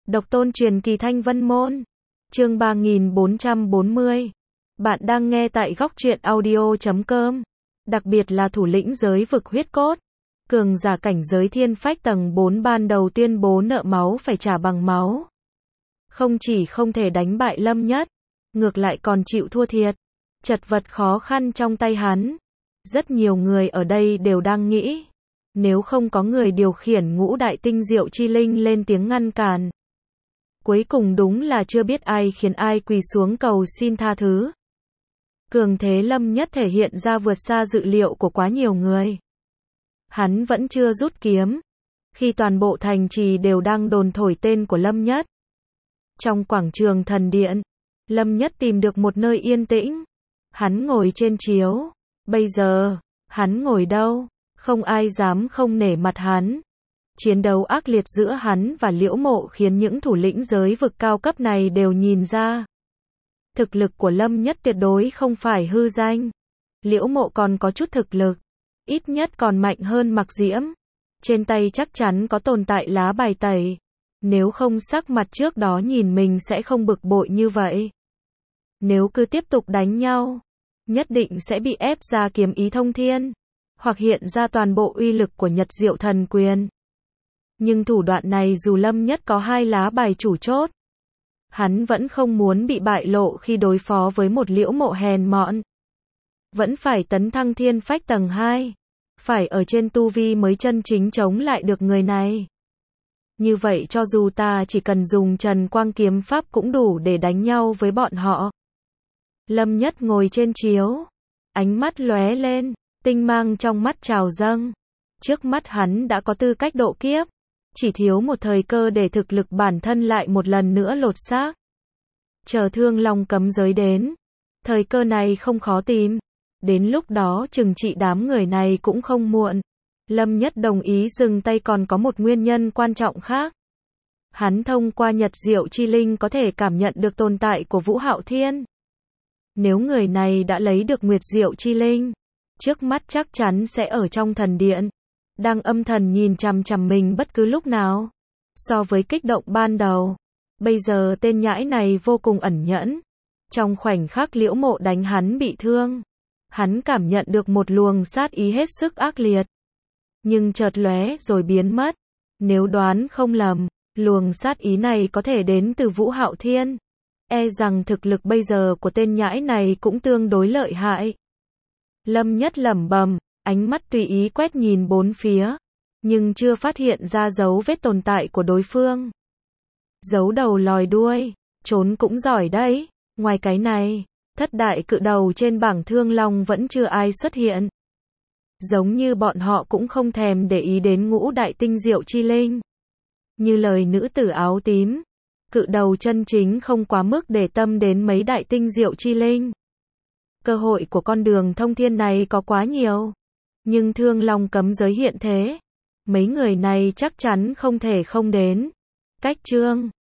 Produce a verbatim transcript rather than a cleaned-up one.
Độc tôn truyền kỳ Thanh Vân Môn. Chương ba nghìn bốn trăm bốn mươi. Bạn đang nghe tại góc truyện audio chấm com. Đặc biệt là thủ lĩnh giới vực huyết cốt. Cường giả cảnh giới thiên phách tầng bốn ban đầu tuyên bố nợ máu phải trả bằng máu. Không chỉ không thể đánh bại Lâm Nhất, ngược lại còn chịu thua thiệt. Chật vật khó khăn trong tay hắn. Rất nhiều người ở đây đều đang nghĩ, nếu không có người điều khiển ngũ đại tinh diệu chi linh lên tiếng ngăn cản. Cuối cùng đúng là chưa biết ai khiến ai quỳ xuống cầu xin tha thứ. Cường thế Lâm Nhất thể hiện ra vượt xa dự liệu của quá nhiều người. Hắn vẫn chưa rút kiếm, khi toàn bộ thành trì đều đang đồn thổi tên của Lâm Nhất. Trong quảng trường thần điện, Lâm Nhất tìm được một nơi yên tĩnh. Hắn ngồi trên chiếu. Bây giờ, hắn ngồi đâu? Không ai dám không nể mặt hắn. Chiến đấu ác liệt giữa hắn và Liễu Mộ khiến những thủ lĩnh giới vực cao cấp này đều nhìn ra. Thực lực của Lâm Nhất tuyệt đối không phải hư danh. Liễu Mộ còn có chút thực lực, ít nhất còn mạnh hơn Mặc Diễm. Trên tay chắc chắn có tồn tại lá bài tẩy. Nếu không sắc mặt trước đó nhìn mình sẽ không bực bội như vậy. Nếu cứ tiếp tục đánh nhau, nhất định sẽ bị ép ra kiếm ý thông thiên, hoặc hiện ra toàn bộ uy lực của Nhật Diệu Thần Quyền. Nhưng thủ đoạn này dù Lâm Nhất có hai lá bài chủ chốt, hắn vẫn không muốn bị bại lộ khi đối phó với một Liễu Mộ hèn mọn. Vẫn phải tấn thăng thiên phách tầng hai, phải ở trên tu vi mới chân chính chống lại được người này. Như vậy cho dù ta chỉ cần dùng Trần Quang kiếm pháp cũng đủ để đánh nhau với bọn họ. Lâm Nhất ngồi trên chiếu, ánh mắt lóe lên, tinh mang trong mắt trào dâng. Trước mắt hắn đã có tư cách độ kiếp, chỉ thiếu một thời cơ để thực lực bản thân lại một lần nữa lột xác. Chờ Thương Long cấm giới đến, thời cơ này không khó tìm, đến lúc đó trừng trị đám người này cũng không muộn. Lâm Nhất đồng ý dừng tay còn có một nguyên nhân quan trọng khác. Hắn thông qua Nhật Diệu Chi Linh có thể cảm nhận được tồn tại của Vũ Hạo Thiên. Nếu người này đã lấy được Nguyệt Diệu Chi Linh, trước mắt chắc chắn sẽ ở trong thần điện, đang âm thầm nhìn chằm chằm mình bất cứ lúc nào. So với kích động ban đầu, bây giờ tên nhãi này vô cùng ẩn nhẫn. Trong khoảnh khắc Liễu Mộ đánh hắn bị thương, hắn cảm nhận được một luồng sát ý hết sức ác liệt. Nhưng chợt lóe rồi biến mất. Nếu đoán không lầm, luồng sát ý này có thể đến từ Vũ Hạo Thiên. E rằng thực lực bây giờ của tên nhãi này cũng tương đối lợi hại. Lâm Nhất lẩm bẩm, ánh mắt tùy ý quét nhìn bốn phía, nhưng chưa phát hiện ra dấu vết tồn tại của đối phương. Giấu đầu lòi đuôi, trốn cũng giỏi đấy. Ngoài cái này, thất đại cự đầu trên bảng Thương Long vẫn chưa ai xuất hiện. Giống như bọn họ cũng không thèm để ý đến ngũ đại tinh diệu chi linh. Như lời nữ tử áo tím, cự đầu chân chính không quá mức để tâm đến mấy đại tinh diệu chi linh. Cơ hội của con đường thông thiên này có quá nhiều, nhưng Thương Long cấm giới hiện thế, mấy người này chắc chắn không thể không đến. Cách chương